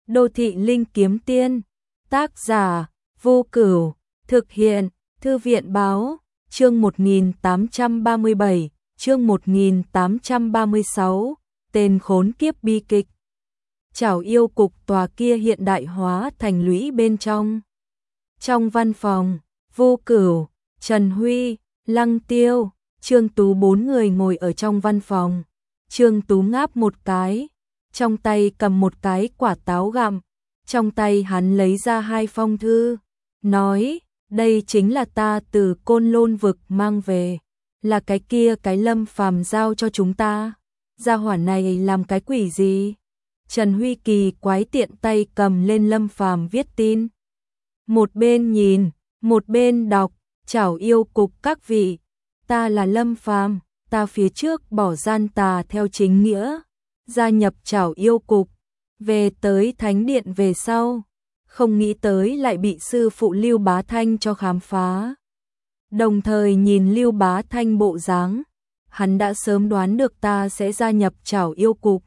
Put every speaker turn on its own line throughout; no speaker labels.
Đô thị linh kiếm tiên, tác giả, Vô Cửu, thực hiện, Thư viện báo, chương 1837, chương 1836, tên khốn kiếp bi kịch. Chảo yêu cục tòa kia hiện đại hóa thành lũy bên trong. Trong văn phòng, Vô Cửu, Trần Huy, Lăng Tiêu, Trương Tú bốn người ngồi ở trong văn phòng. Trương Tú ngáp một cái, trong tay cầm một cái quả táo gặm, trong tay hắn lấy ra hai phong thư, nói, đây chính là ta từ Côn Lôn vực mang về, là cái kia cái Lâm Phàm giao cho chúng ta. Gia hỏa này làm cái quỷ gì? Trần Huy kỳ quái tiện tay cầm lên Lâm Phàm viết tin. Một bên nhìn, một bên đọc, chảo yêu cục các vị, ta là Lâm Phàm, ta phía trước bỏ gian tà theo chính nghĩa, gia nhập chảo yêu cục, về tới thánh điện về sau, không nghĩ tới lại bị sư phụ Lưu Bá Thanh cho khám phá. Đồng thời nhìn Lưu Bá Thanh bộ dáng, hắn đã sớm đoán được ta sẽ gia nhập chảo yêu cục.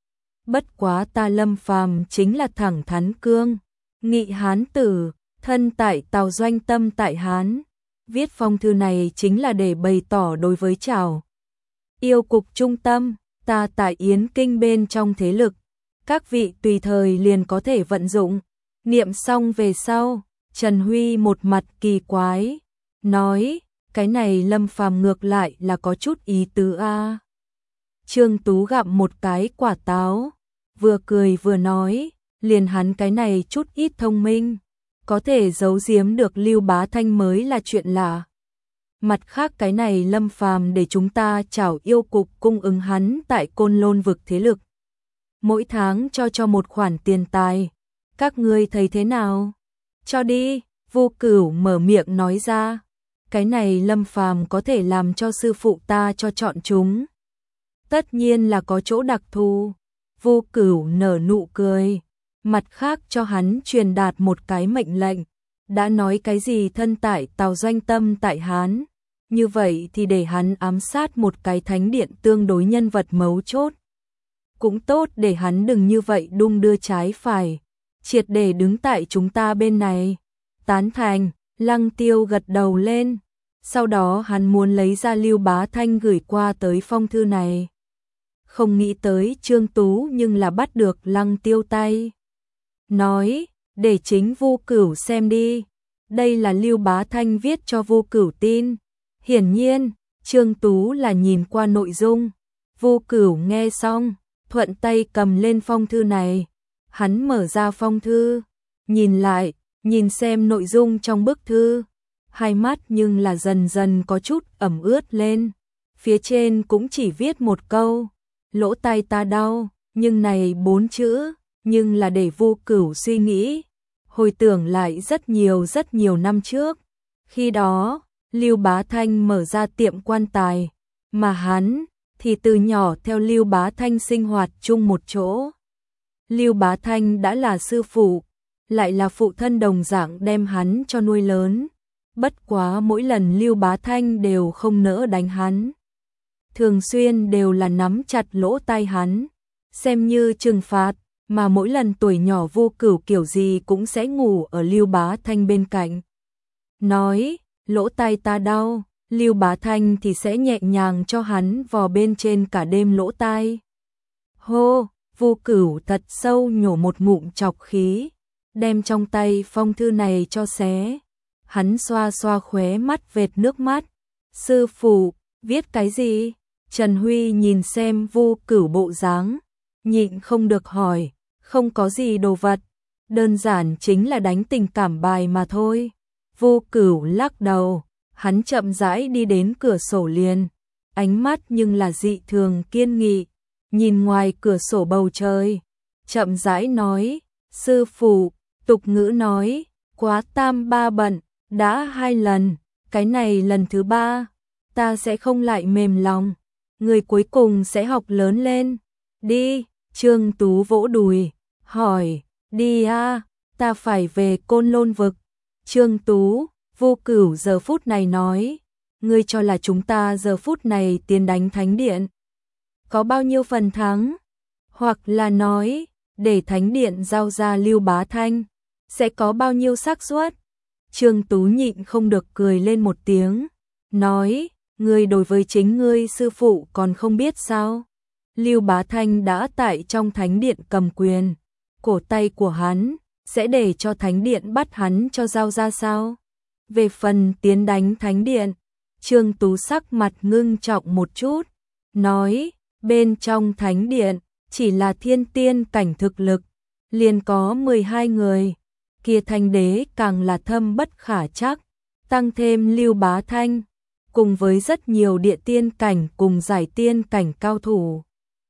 Bất quá ta Lâm Phàm chính là thẳng thắn cương, nghị hán tử, thân tại Tào doanh tâm tại Hán. Viết phong thư này chính là để bày tỏ đối với chảo yêu cục trung tâm, ta tại Yến Kinh bên trong thế lực, các vị tùy thời liền có thể vận dụng. Niệm xong về sau, Trần Huy một mặt kỳ quái, nói, cái này Lâm Phàm ngược lại là có chút ý tứ a. Trương Tú gặm một cái quả táo, vừa cười vừa nói, liền hắn cái này chút ít thông minh, có thể giấu giếm được Lưu Bá Thanh mới là chuyện lạ. Mặt khác cái này Lâm Phàm để chúng ta chảo yêu cục cung ứng hắn tại Côn Lôn vực thế lực. Mỗi tháng cho một khoản tiền tài. Các ngươi thấy thế nào? Cho đi, Vô Cửu mở miệng nói ra. Cái này Lâm Phàm có thể làm cho sư phụ ta cho chọn chúng. Tất nhiên là có chỗ đặc thù. Vô Cửu nở nụ cười. Mặt khác cho hắn truyền đạt một cái mệnh lệnh. Đã nói cái gì thân tại Tào doanh tâm tại Hán. Như vậy thì để hắn ám sát một cái thánh điện tương đối nhân vật mấu chốt. Cũng tốt để hắn đừng như vậy đung đưa trái phải. Triệt để đứng tại chúng ta bên này. Tán thành, Lăng Tiêu gật đầu lên. Sau đó hắn muốn lấy ra Lưu Bá Thanh gửi qua tới phong thư này. Không nghĩ tới Trương Tú nhưng là bắt được Lăng Tiêu tay. Nói, để chính Vô Cửu xem đi. Đây là Lưu Bá Thanh viết cho Vô Cửu tin. Hiển nhiên, Trương Tú là nhìn qua nội dung. Vô Cửu nghe xong, thuận tay cầm lên phong thư này. Hắn mở ra phong thư, nhìn lại, nhìn xem nội dung trong bức thư. Hai mắt nhưng là dần dần có chút ẩm ướt lên. Phía trên cũng chỉ viết một câu, lỗ tai ta đau, nhưng này 4 chữ, nhưng là để Vô Cửu suy nghĩ. Hồi tưởng lại rất nhiều năm trước. Khi đó, Lưu Bá Thanh mở ra tiệm quan tài, mà hắn thì từ nhỏ theo Lưu Bá Thanh sinh hoạt chung một chỗ. Lưu Bá Thanh đã là sư phụ, lại là phụ thân đồng dạng đem hắn cho nuôi lớn. Bất quá mỗi lần Lưu Bá Thanh đều không nỡ đánh hắn. Thường xuyên đều là nắm chặt lỗ tai hắn, xem như trừng phạt, mà mỗi lần tuổi nhỏ Vô Cửu kiểu gì cũng sẽ ngủ ở Lưu Bá Thanh bên cạnh. Nói, lỗ tai ta đau, Lưu Bá Thanh thì sẽ nhẹ nhàng cho hắn vò bên trên cả đêm lỗ tai. Hô, Vô Cửu thật sâu nhổ một ngụm trọc khí, đem trong tay phong thư này cho xé. Hắn xoa xoa khóe mắt vệt nước mắt. Sư phụ, viết cái gì? Trần Huy nhìn xem Vô Cửu bộ dáng, nhịn không được hỏi, không có gì đồ vật, đơn giản chính là đánh tình cảm bài mà thôi. Vô Cửu lắc đầu, hắn chậm rãi đi đến cửa sổ liền, ánh mắt nhưng là dị thường kiên nghị, nhìn ngoài cửa sổ bầu trời, chậm rãi nói, sư phụ, tục ngữ nói, quá tam ba bận, đã 2 lần, cái này lần thứ 3, ta sẽ không lại mềm lòng, người cuối cùng sẽ học lớn lên. Đi, Trương Tú vỗ đùi, hỏi, đi a, ta phải về Côn Lôn vực. Trương Tú, Vô Cửu giờ phút này nói, ngươi cho là chúng ta giờ phút này tiến đánh thánh điện, có bao nhiêu phần thắng? Hoặc là nói, để thánh điện giao ra Lưu Bá Thanh, sẽ có bao nhiêu xác suất? Trương Tú nhịn không được cười lên một tiếng, nói, ngươi đối với chính ngươi sư phụ còn không biết sao? Lưu Bá Thanh đã tại trong thánh điện cầm quyền, cổ tay của hắn sẽ để cho thánh điện bắt hắn cho giao ra sao? Về phần tiến đánh thánh điện, Trương Tú sắc mặt ngưng trọng một chút, nói, bên trong thánh điện chỉ là thiên tiên cảnh thực lực, liền có 12 người, kia Thanh đế càng là thâm bất khả trắc, tăng thêm Lưu Bá Thanh, cùng với rất nhiều địa tiên cảnh cùng giải tiên cảnh cao thủ.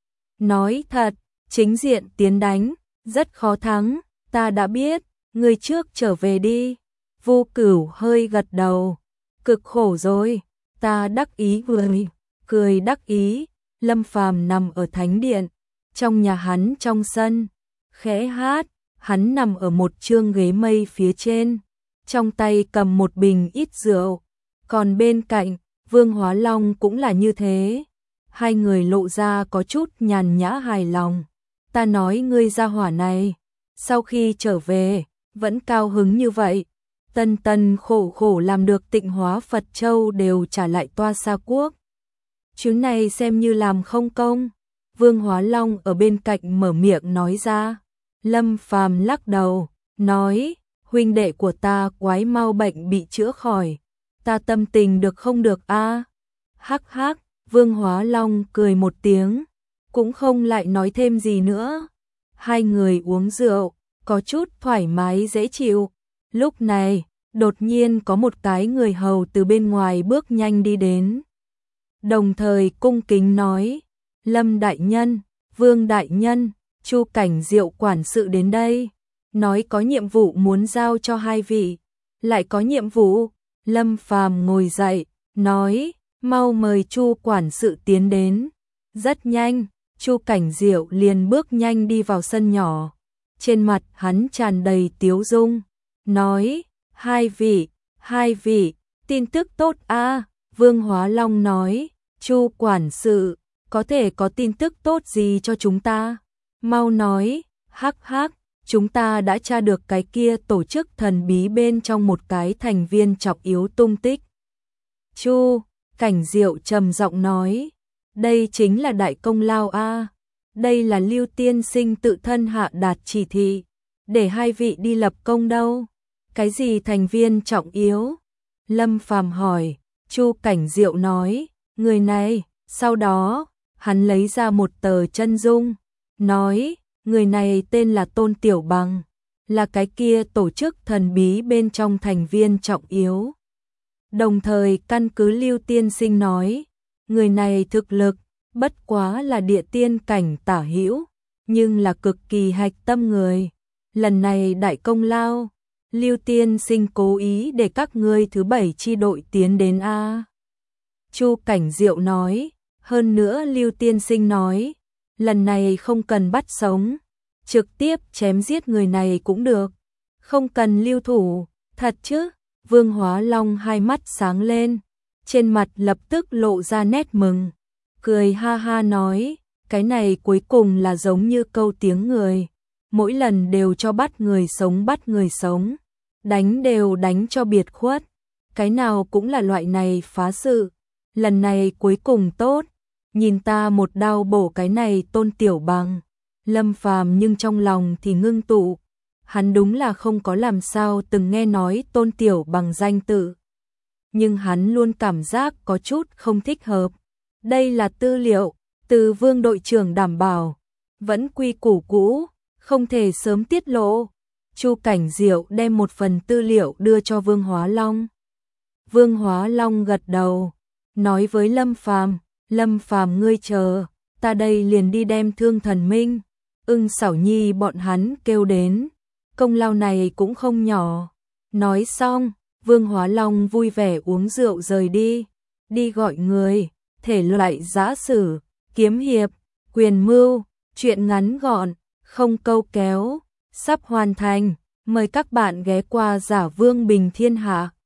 Nói thật, chính diện tiến đánh, rất khó thắng, ta đã biết, người trước trở về đi. Vô Cửu hơi gật đầu, cực khổ rồi, ta đắc ý cười đắc ý. Lâm Phàm nằm ở thánh điện, trong nhà hắn trong sân, khẽ hát, hắn nằm ở một chương ghế mây phía trên, trong tay cầm một bình ít rượu, còn bên cạnh, Vương Hóa Long cũng là như thế. Hai người lộ ra có chút nhàn nhã hài lòng. Ta nói ngươi gia hỏa này, sau khi trở về, vẫn cao hứng như vậy. Tân tân khổ khổ làm được Tịnh Hóa Phật Châu đều trả lại Toa Sa Quốc. Chuyến này xem như làm không công. Vương Hóa Long ở bên cạnh mở miệng nói ra. Lâm Phàm lắc đầu, nói, huynh đệ của ta quái mau bệnh bị chữa khỏi. Ta tâm tình được không được a? Hắc hắc, Vương Hóa Long cười một tiếng, cũng không lại nói thêm gì nữa. Hai người uống rượu, có chút thoải mái dễ chịu. Lúc này, đột nhiên có một cái người hầu từ bên ngoài bước nhanh đi đến. Đồng thời cung kính nói, Lâm đại nhân, Vương đại nhân, Chu Cảnh Diệu quản sự đến đây, nói có nhiệm vụ muốn giao cho hai vị. Lại có nhiệm vụ? Lâm Phàm ngồi dậy, nói, mau mời Chu quản sự tiến đến. Rất nhanh, Chu Cảnh Diệu liền bước nhanh đi vào sân nhỏ. Trên mặt hắn tràn đầy tiếu dung, nói, hai vị, tin tức tốt a. Vương Hóa Long nói, Chu quản sự, có thể có tin tức tốt gì cho chúng ta? Mau nói. Hắc hắc, chúng ta đã tra được cái kia tổ chức thần bí bên trong một cái thành viên trọng yếu tung tích. Chu Cảnh Diệu trầm giọng nói, đây chính là đại công lao a. Đây là Lưu tiên sinh tự thân hạ đạt chỉ thị, để hai vị đi lập công đâu. Cái gì thành viên trọng yếu? Lâm Phàm hỏi. Chu Cảnh Diệu nói, người này. Sau đó, hắn lấy ra một tờ chân dung, nói, người này tên là Tôn Tiểu Bằng, là cái kia tổ chức thần bí bên trong thành viên trọng yếu. Đồng thời căn cứ Lưu tiên sinh nói, người này thực lực bất quá là địa tiên cảnh tả hữu, nhưng là cực kỳ hạch tâm người. Lần này đại công lao, Lưu tiên sinh cố ý để các ngươi thứ 7 chi đội tiến đến a. Chu Cảnh Diệu nói, hơn nữa Lưu tiên sinh nói, lần này không cần bắt sống, trực tiếp chém giết người này cũng được, không cần lưu thủ. Thật chứ? Vương Hóa Long hai mắt sáng lên, trên mặt lập tức lộ ra nét mừng, cười ha ha nói, cái này cuối cùng là giống như câu tiếng người, mỗi lần đều cho bắt người sống, đánh đều đánh cho biệt khuất, cái nào cũng là loại này phá sự, lần này cuối cùng tốt, nhìn ta một đao bổ cái này Tôn Tiểu Bằng. Lâm Phàm nhưng trong lòng thì ngưng tụ, hắn đúng là không có làm sao từng nghe nói Tôn Tiểu Bằng danh tự, nhưng hắn luôn cảm giác có chút không thích hợp. Đây là tư liệu từ Vương đội trưởng đảm bảo, vẫn quy củ cũ, không thể sớm tiết lộ. Chu Cảnh Diệu đem một phần tư liệu đưa cho Vương Hóa Long. Vương Hóa Long gật đầu, nói với Lâm Phàm, Lâm Phàm ngươi chờ, ta đây liền đi đem Thương Thần Minh, Ưng Xảo Nhi bọn hắn kêu đến, công lao này cũng không nhỏ. Nói xong, Vương Hóa Long vui vẻ uống rượu rời đi gọi người, thể loại giã sử, kiếm hiệp, quyền mưu, truyện ngắn gọn, không câu kéo, sắp hoàn thành, mời các bạn ghé qua Giả Vương Bình Thiên Hạ.